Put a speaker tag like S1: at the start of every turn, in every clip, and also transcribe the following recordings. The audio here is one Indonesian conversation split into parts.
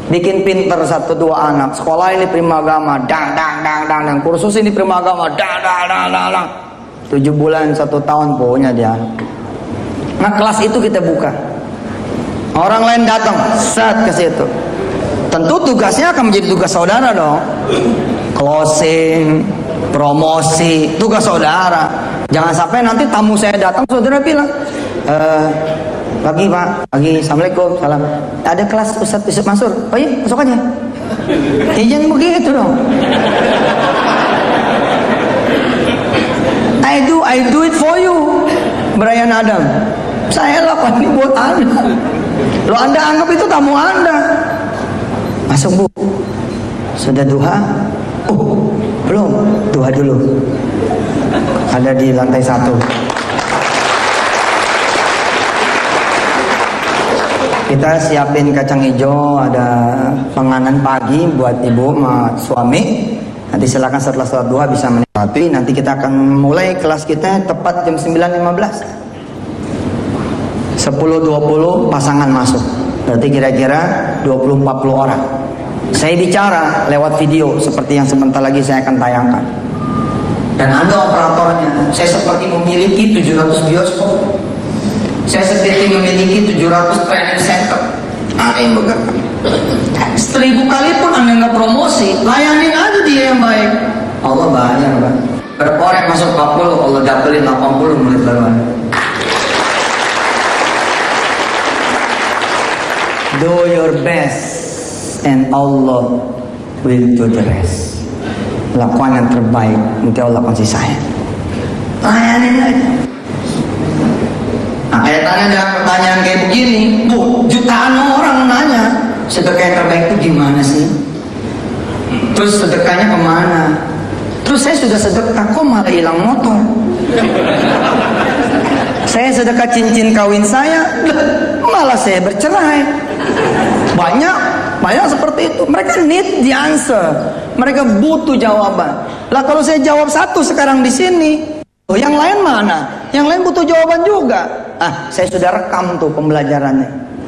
S1: bikin pinter 1-2 anak, sekolah ini primagama, dang, kursus ini primagama, dang. 7 bulan 1 tahun pokoknya dia. Nah kelas itu kita buka, orang lain datang, set ke situ. Tentu tugasnya akan menjadi tugas saudara dong. Closing, promosi, tugas saudara. Jangan sampai nanti tamu saya datang, saudara bilang, pagi Pak, pagi, Assalamualaikum, salam. Ada kelas Ustadz Yusuf Mansur. Oh iya, masuk aja. Jangan begitu dong. I do it for you, Brian Adam. Saya lakukan ini buat Anda. Lo Anda anggap itu tamu Anda. Masuk Bu. Sudah duha? Oh, belum. Duha dulu. Ada di lantai 1. Kita siapin kacang hijau, ada penganan pagi buat ibu sama suami. Nanti silakan setelah sholat duha bisa menikmati. Nanti kita akan mulai kelas kita tepat jam 9.15. 10-20 pasangan masuk. Berarti kira-kira 20-40 orang. Saya bicara lewat video seperti yang sebentar lagi saya akan tayangkan. Dan Anda operatornya. Saya seperti memiliki 700 bioskop. Saya seperti memiliki 700 training center. Ada yang bergerak. 1000 kali pun Anda nggak promosi, layanin aja dia yang baik. Allah banyak Pak. Berapa orang masuk 40, Allah double-in 80 murid baru Anda. Do your best and Allah will do the rest. Lakukan yang terbaik, nanti Allah kasih saya. Layanin aja. Nah, kaitannya dengan pertanyaan kayak begini, Bu, jutaan orang nanya, sedekah yang terbaik itu gimana sih? Terus sedekahnya kemana? Terus saya sudah sedekah, kok malah hilang motor? Saya sedekah cincin kawin saya, malah saya bercerai. Banyak seperti itu. Mereka need the answer. Mereka butuh jawaban. Lah kalau saya jawab satu sekarang di sini, yang lain mana? Yang lain butuh jawaban juga. Saya sudah rekam tuh pembelajarannya.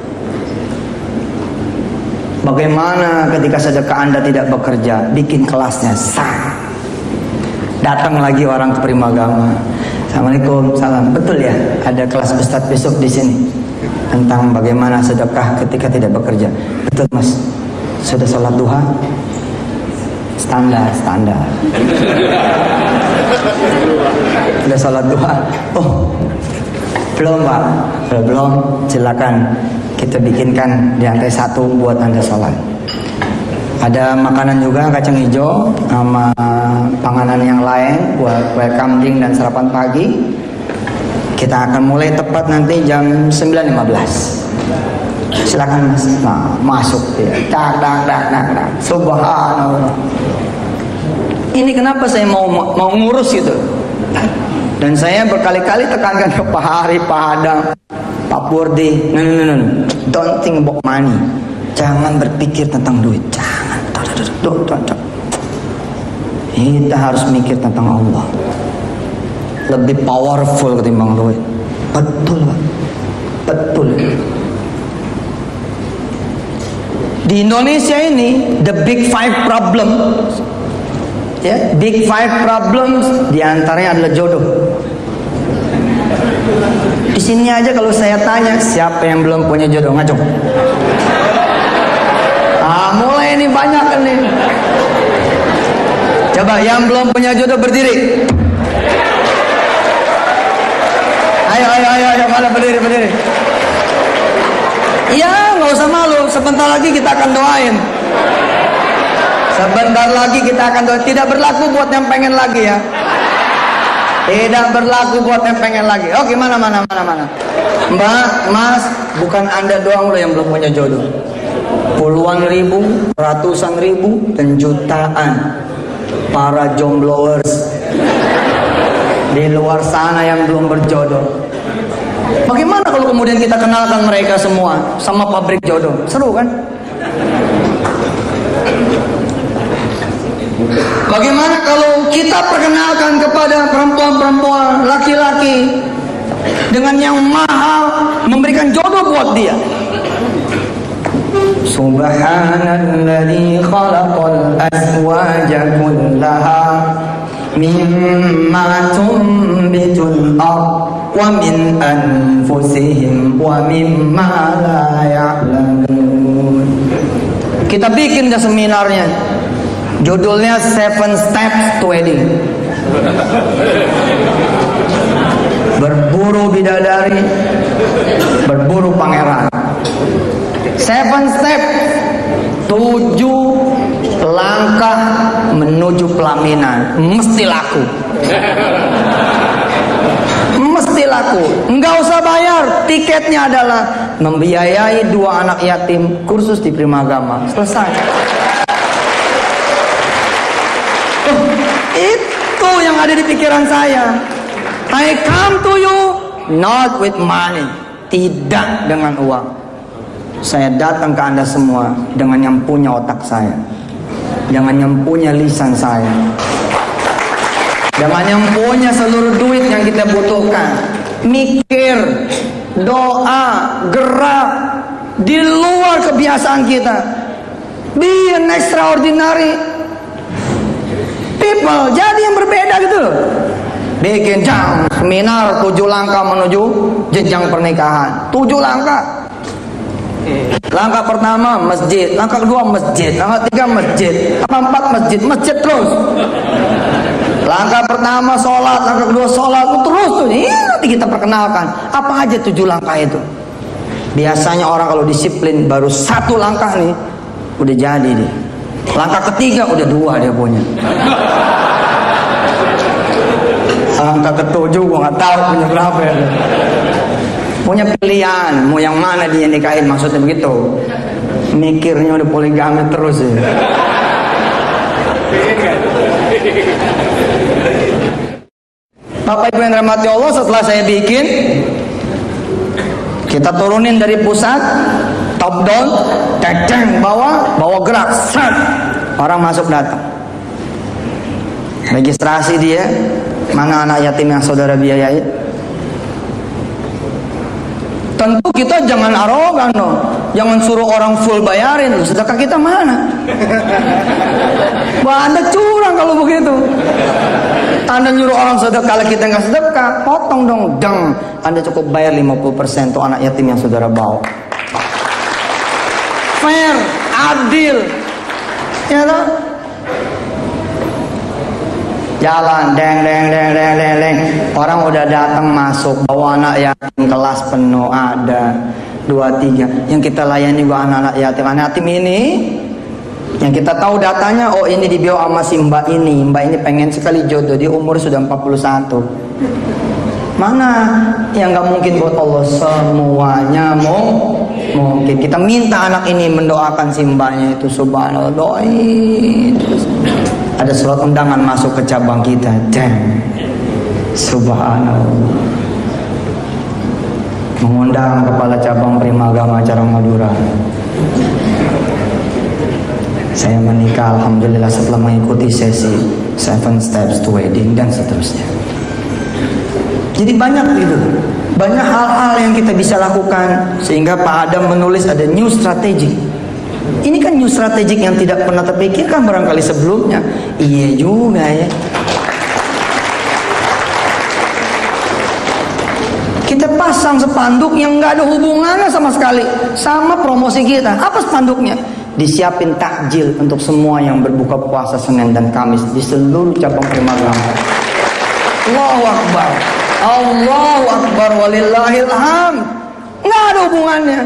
S1: Bagaimana ketika sedekah Anda tidak bekerja, bikin kelasnya sah. Datang lagi orang ke Primagama. Assalamualaikum, salam. Betul ya, ada kelas Ustadz besok di sini tentang bagaimana sedekah ketika tidak bekerja. Betul Mas. Sudah sholat duha? Standar. Sudah sholat duha? Oh, belum Pak. Belum. Silakan kita bikinkan di lantai 1 buat Anda sholat. Ada makanan juga, kacang hijau sama panganan yang lain buat welcome drink dan sarapan pagi. Kita akan mulai tepat nanti jam 9.15. Silakan Mas. Nah, masuk ya. Dak. Subhanallah. Ini kenapa saya mau ngurus gitu. Dan saya berkali-kali tekankan ke Pak Hari, Pak Hadang, Pak Purdi, no. Don't think about money. Jangan berpikir tentang duit. Jangan. Don't. Kita harus mikir tentang Allah. Lebih powerful ketimbang duit. Betul Pak. Betul. Di Indonesia ini the big 5 problem, ya, big 5 problems diantaranya adalah jodoh. Di sini aja kalau saya tanya siapa yang belum punya jodoh, ngacung. Mulai ini banyak kan nih. Coba yang belum punya jodoh berdiri. Ayo, mana berdiri. Iya, nggak usah malu. Sebentar lagi kita akan doain. Tidak berlaku buat yang pengen lagi ya. Tidak berlaku buat yang pengen lagi. Oke, mana. Mbak, Mas, bukan Anda doang loh yang belum punya jodoh. Puluhan ribu, ratusan ribu, dan jutaan para jombloers di luar sana yang belum berjodoh. Bagaimana kalau kemudian kita kenalkan mereka semua sama pabrik jodoh? Seru kan? Bagaimana kalau kita perkenalkan kepada perempuan-perempuan, laki-laki dengan yang mahal, memberikan jodoh buat dia? Subhanalladzi khalaqal azwaja kullaha mimma tunbitul ardh wa min anfusihim wa mimma la ya'lamun. Kita bikin dah seminarnya, judulnya 7 Steps to Wedding. Berburu bidadari, berburu pangeran. 7 step, 7 langkah menuju pelaminan. Mesti laku. Mesti laku. Enggak usah bayar. Tiketnya adalah membiayai 2 anak yatim kursus di Primagama. Selesai. Itu yang ada di pikiran saya. I come to you not with money. Tidak dengan uang. Saya datang ke Anda semua dengan yang punya otak saya, dengan yang punya lisan saya, dengan yang punya seluruh duit yang kita butuhkan. Mikir, doa, gerak di luar kebiasaan kita. Be an extraordinary people. Jadi yang berbeda gitu loh. Bikin seminar 7 langkah menuju jenjang pernikahan. 7 langkah. Langkah pertama masjid, langkah kedua masjid, langkah 3 masjid, langkah 4 masjid, masjid terus. Langkah pertama sholat, langkah kedua sholat, terus tuh. Ini nanti kita perkenalkan apa aja 7 langkah itu. Biasanya orang kalau disiplin baru 1 langkah nih udah jadi nih. Langkah ketiga udah 2 dia punya. Langkah ke-7 gua nggak tahu punya berapa ya. Punya pilihan, mau yang mana dia nikahin, maksudnya begitu. Mikirnya udah poligami terus ya. Bapak Ibu yang dirahmati Allah, setelah saya bikin, kita turunin dari pusat, top down, ceng bawa gerak, set. Orang masuk datang. Registrasi dia, mana anak yatim yang saudara biayai. Tentu kita jangan arogan dong. Jangan suruh orang full bayarin. Sedekah kita mana? Wah, Anda curang kalau begitu. Anda nyuruh orang sedekah, kalau kita nggak sedekah, potong dong. Deng. Anda cukup bayar 50% untuk anak yatim yang saudara bawa. Fair, adil. Ya toh? Jalan, deng. Orang udah datang masuk, bawa anak yatim, kelas penuh ada 2-3. Yang kita layani gua anak-anak yatim. Anak yatim ini, yang kita tahu datanya, oh ini di bio sama si mbak ini. Mbak ini pengen sekali jodoh, dia umur sudah 41. Mana yang gak mungkin buat Allah? Semuanya mungkin. Kita minta anak ini mendoakan si mbaknya itu, subhanallah, doain. Ada surat undangan masuk ke cabang kita. Subhanallah. Mengundang kepala cabang Primagama acara Madura. Saya menikah alhamdulillah setelah mengikuti sesi 7 Steps to Wedding dan seterusnya. Jadi banyak itu. Banyak hal-hal yang kita bisa lakukan sehingga Pak Adam menulis ada new strategy. Ini kan new strategic yang tidak pernah terpikirkan barangkali sebelumnya. Iya juga ya. Kita pasang spanduk yang nggak ada hubungannya sama sekali sama promosi kita. Apa spanduknya? Disiapin takjil untuk semua yang berbuka puasa Senin dan Kamis di seluruh cabang Primagama. Allahu Akbar. Allahu Akbar walillahil hamd. Nggak ada hubungannya.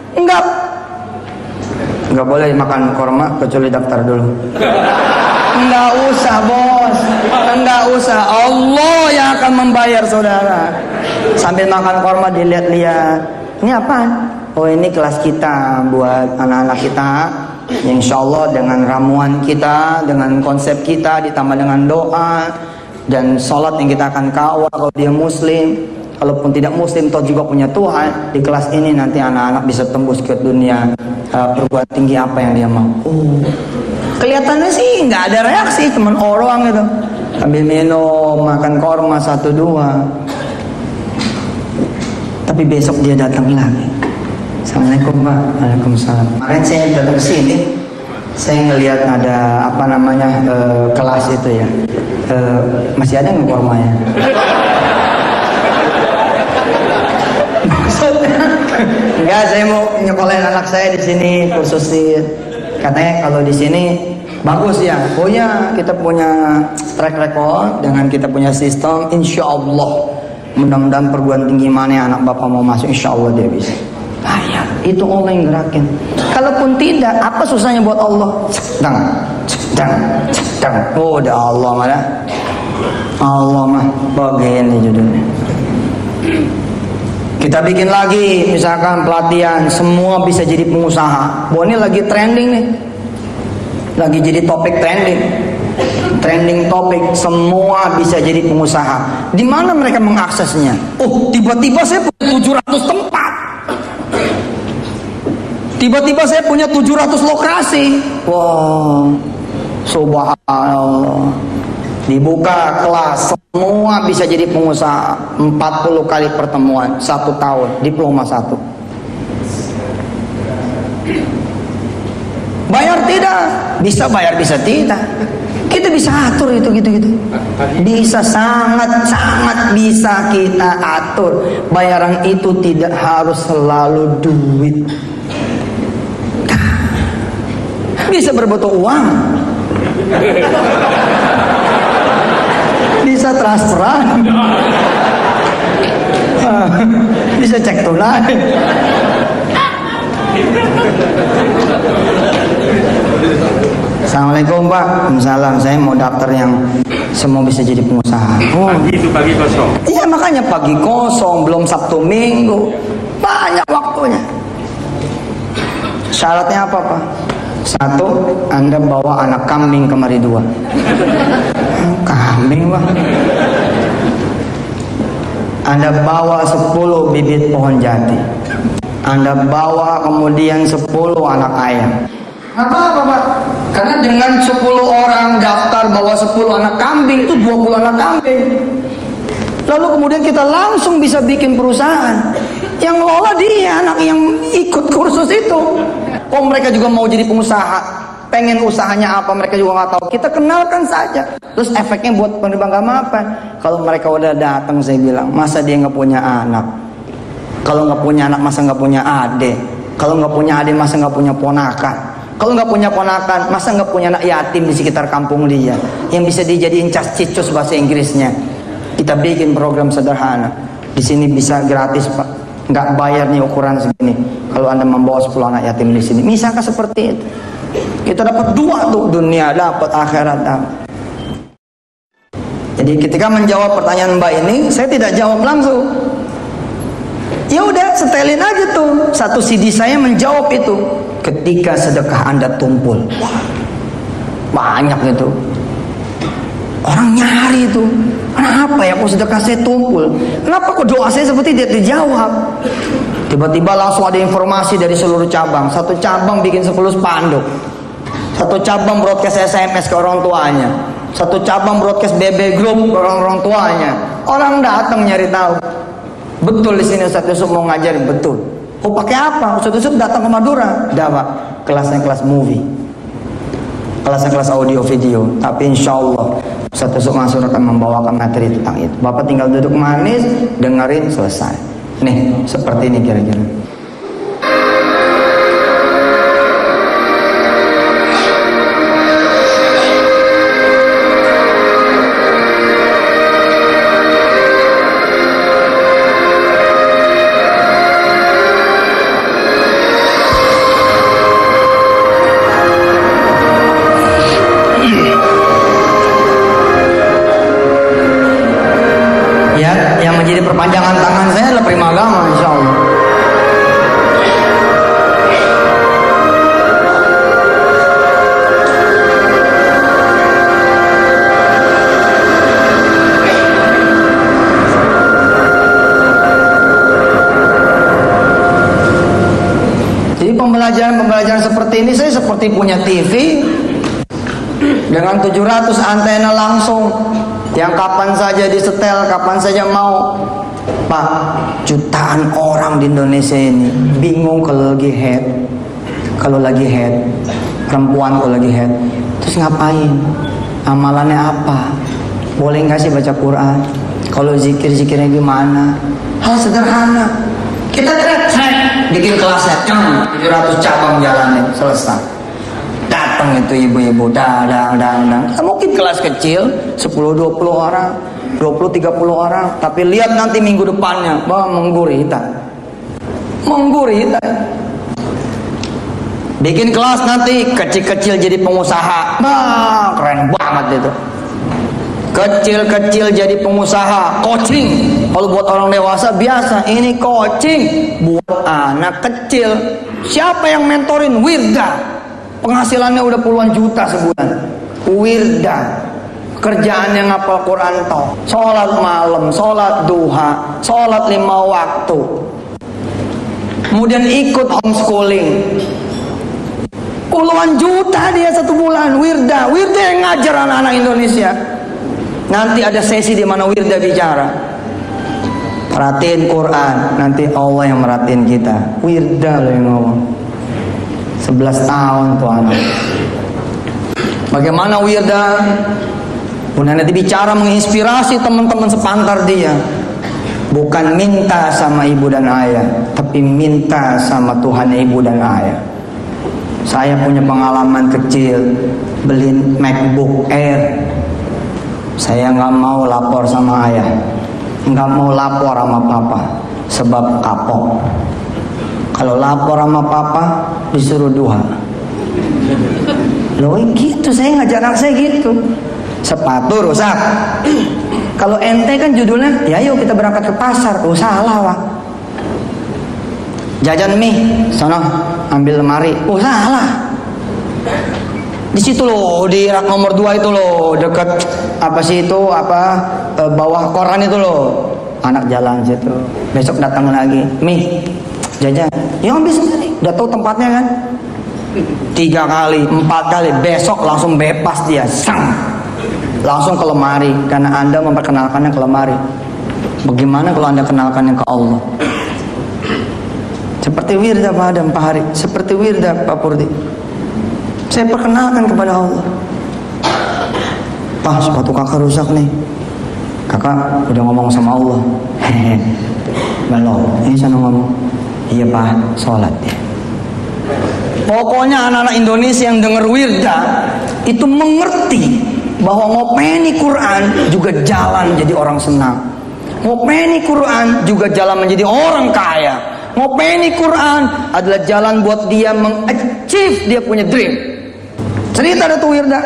S1: Nggak boleh makan korma kecuali daftar dulu. Nggak usah bos, nggak usah. Allah yang akan membayar saudara. Sambil makan korma dilihat-lihat. Ini apaan? Oh ini kelas kita buat anak-anak kita. Insya Allah dengan ramuan kita, dengan konsep kita, ditambah dengan doa dan sholat yang kita akan kawal kalau dia muslim. Kalaupun tidak muslim, toh juga punya Tuhan. Di kelas ini nanti anak-anak bisa tembus ke dunia perguruan tinggi apa yang dia mau. Kelihatannya sih nggak ada reaksi, cuman orang gitu. Ambil minum, makan korma 1-2. Tapi besok dia datang lagi. Assalamualaikum Pak. Waalaikumsalam. Kemarin saya datang ke sini, saya ngelihat ada apa namanya kelas itu ya. Masih ada nggak formanya? Enggak, saya mau nyekolahin anak saya di sini khususin. Katanya kalau di sini bagus ya. Oh ya, kita punya track record dengan kita punya sistem. Insya Allah, mudah-mudahan perguruan tinggi mana yang anak bapak mau masuk, insya Allah dia bisa. Bayar, itu Allah yang gerakin. Kalaupun tidak, apa susahnya buat Allah? Cedang. Oh, udah Allah mana? Allah mah begini judulnya. Kita bikin lagi, misalkan pelatihan, semua bisa jadi pengusaha. Wah, ini lagi trending nih, lagi jadi topik trending topik, semua bisa jadi pengusaha. Di mana mereka mengaksesnya? Oh, tiba-tiba saya punya 700 tempat. Tiba-tiba saya punya 700 lokasi. Wah, subhanallah. Dibuka kelas, semua bisa jadi pengusaha. 40 kali pertemuan, 1 tahun, diploma 1. Bayar tidak? Bisa bayar, bisa tidak. Kita bisa atur itu gitu-gitu. Bisa, sangat bisa kita atur. Bayaran itu tidak harus selalu duit. Bisa berbentuk uang. Bisa transferan. Bisa cek tunai. Assalamualaikum Pak. Waalaikumsalam. Saya mau daftar yang semua bisa jadi pengusaha. Oh.
S2: Pagi itu pagi kosong.
S1: Iya, makanya pagi kosong, belum Sabtu Minggu. Banyak waktunya. Syaratnya apa Pak? 1, Anda bawa anak kambing kemari 2. Kambing Pak. Anda bawa 10 bibit pohon jati. Anda bawa kemudian 10 anak ayam. Apa Pak? Karena dengan 10 orang daftar bawa 10 anak kambing, itu 20 anak kambing. Lalu kemudian kita langsung bisa bikin perusahaan. Yang ngelola dia, anak yang ikut kursus itu. Oh, mereka juga mau jadi pengusaha, pengen usahanya apa, mereka juga nggak tahu. Kita kenalkan saja. Terus efeknya buat penerima nggak apa? Kalau mereka udah datang, saya bilang, masa dia nggak punya anak? Kalau nggak punya anak, masa nggak punya adik? Kalau nggak punya adik, masa nggak punya ponakan? Kalau nggak punya ponakan, masa nggak punya anak yatim di sekitar kampung dia yang bisa dijadiin cas-cicus bahasa Inggrisnya? Kita bikin program sederhana. Di sini bisa gratis Pak, nggak bayar nih ukuran segini. Kalau Anda membawa 10 anak yatim di sini, misalkan seperti itu, kita dapat 2 tuh, dunia dapat, akhirat dapat. Jadi ketika menjawab pertanyaan Mbak ini, saya tidak jawab langsung. Ya udah, setelin aja tuh. 1 CD saya menjawab itu. Ketika sedekah Anda tumpul, wah, banyak gitu. Orang nyari itu. Kenapa ya kok sedekah saya tumpul? Kenapa kok doa saya seperti tidak dijawab? Tiba-tiba langsung ada informasi dari seluruh cabang. 1 cabang bikin 10 spanduk. 1 cabang broadcast SMS ke orang tuanya. 1 cabang broadcast BB Group ke orang tuanya. Orang datang nyari tahu. Betul di sini Ustaz Yusuf mau ngajarin, betul. Oh, pakai apa? Ustaz Yusuf datang ke Madura. Dah Pak, kelasnya kelas movie. Kelasnya kelas audio video. Tapi insya Allah Ustaz Yusuf Mansur akan membawakan materi tentang itu. Bapak tinggal duduk manis, dengerin, selesai. Nih, seperti ini kira-kira. Perpanjangan tangan saya adalah prima agama, insya Allah. Jadi pembelajaran seperti ini, saya seperti punya TV dengan 700 antena langsung, yang kapan saja disetel, kapan saja mau. Pak, jutaan orang di Indonesia ini bingung kalau lagi head, perempuan kalau lagi head, terus ngapain? Amalannya apa? Boleh nggak sih baca Quran? Kalau zikirnya gimana? Hal sederhana. Kita bikin kelasnya, 700 cabang jalannya, selesai. Datang itu ibu-ibu, dadang. Mungkin kelas kecil, 10-20 orang, 20-30 orang, tapi lihat nanti minggu depannya, menggurita. Bikin kelas nanti kecil-kecil jadi pengusaha, keren banget itu. Kecil-kecil jadi pengusaha, coaching. Kalau buat orang dewasa biasa, ini coaching buat anak kecil. Siapa yang mentorin? Wirda. Penghasilannya udah puluhan juta sebulan. Wirda. Kerjaannya ngapal Quran toh. Sholat malam, sholat duha, sholat 5 waktu. Kemudian ikut homeschooling. Puluhan juta dia satu bulan. Wirda yang ngajar anak-anak Indonesia. Nanti ada sesi di mana Wirda bicara. Perhatiin Quran, nanti Allah yang merhatiin kita. Wirda loh yang ngomong. 11 tahun tuh anak. Bagaimana Wirda? Kemudian nanti bicara menginspirasi teman-teman sepantar dia. Bukan minta sama ibu dan ayah, tapi minta sama Tuhan ibu dan ayah. Saya punya pengalaman kecil beli MacBook Air. Saya nggak mau lapor sama ayah, nggak mau lapor sama papa, sebab kapok. Kalau lapor sama papa disuruh duha. Loh gitu, saya ngajar anak saya gitu. Sepatu rusak. Kalau ente kan judulnya, ya yuk kita berangkat ke pasar. Oh salah Pak. Jajan mie, sono ambil lemari. Oh salah. Di situ loh, di rak nomor 2 itu loh, dekat apa sih itu, bawah koran itu loh. Anak jalan situ. Besok datang lagi, mie, jajan. Ya ambil sendiri. Udah tahu tempatnya kan? 3 kali, 4 kali, besok langsung bebas dia. Langsung ke lemari, karena Anda memperkenalkannya ke lemari. Bagaimana kalau Anda kenalkannya ke Allah? Seperti Wirda Pak Adam, Pak Hari, seperti Wirda Pak Purdi. Saya perkenalkan kepada Allah. Pak, sepatu kakak rusak nih. Kakak udah ngomong sama Allah. Belum, ini sana ngomong. Iya Pak, sholat ya. Pokoknya anak-anak Indonesia yang dengar Wirda itu mengerti bahwa ngopeni Quran juga jalan jadi orang senang. Ngopeni Quran juga jalan menjadi orang kaya. Ngopeni Quran adalah jalan buat dia mengachieve dia punya dream. Cerita ada tuh Wirda.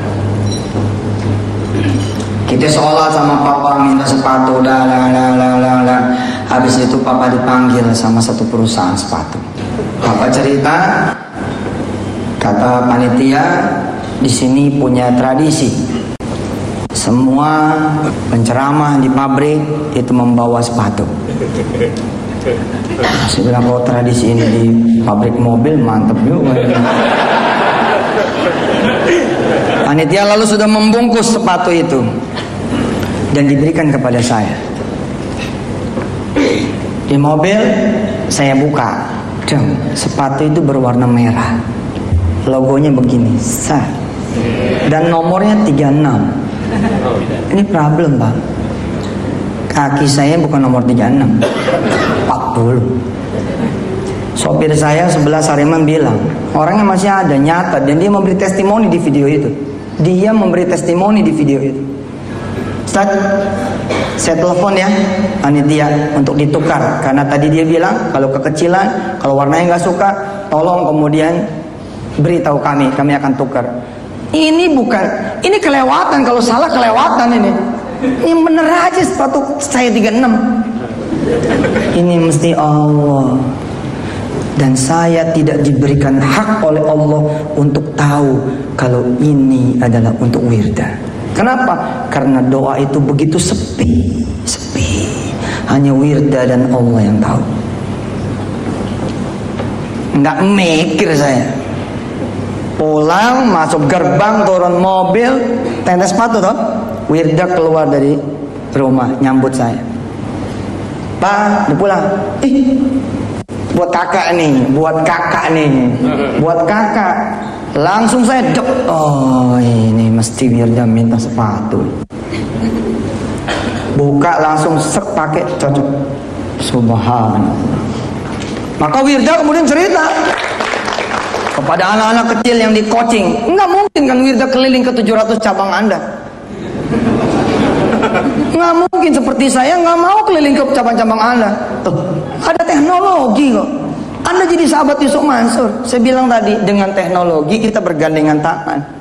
S1: Kita sholat sama papa minta sepatu, habis itu papa dipanggil sama satu perusahaan sepatu. Papa cerita, kata panitia, di sini punya tradisi. Semua penceramah di pabrik itu membawa sepatu. Saya bilang kalau tradisi ini di pabrik mobil mantep juga. Panitia lalu sudah membungkus sepatu itu dan diberikan kepada saya. Di mobil saya buka, sepatu itu berwarna merah. Logonya begini, dan nomornya 36. Ini problem Pak. Kaki saya bukan nomor 36, 40. Sopir saya sebelah Sariman bilang, orangnya masih ada, nyata, dan dia memberi testimoni di video itu. Dia memberi testimoni di video itu. Ustaz, saya telepon ya panitia untuk ditukar, karena tadi dia bilang kalau kekecilan, kalau warnanya nggak suka, tolong kemudian beritahu kami akan tukar. Ini bukan, ini kelewatan, kalau salah kelewatan ini. Ini bener aja sepatu saya 36. Ini mesti Allah. Dan saya tidak diberikan hak oleh Allah untuk tahu kalau ini adalah untuk Wirda. Kenapa? Karena doa itu begitu sepi. Hanya Wirda dan Allah yang tahu. Nggak mikir saya. Pulang, masuk gerbang, turun mobil, tenda sepatu toh. Wirda keluar dari rumah nyambut saya. Pak, udah pulang. Buat kakak nih, buat kakak. Langsung saya dek. Oh, ini mesti Wirda minta sepatu. Buka langsung sek pakai cocok. Subhanallah. Maka Wirda kemudian cerita kepada anak-anak kecil yang di coaching. Enggak mungkin kan Wirda keliling ke 700 cabang Anda. Nggak mungkin, seperti saya nggak mau keliling ke cabang-cabang Anda. Tuh, ada teknologi kok. Anda jadi sahabat Yusuf Mansur. Saya bilang tadi, dengan teknologi kita bergandengan tangan.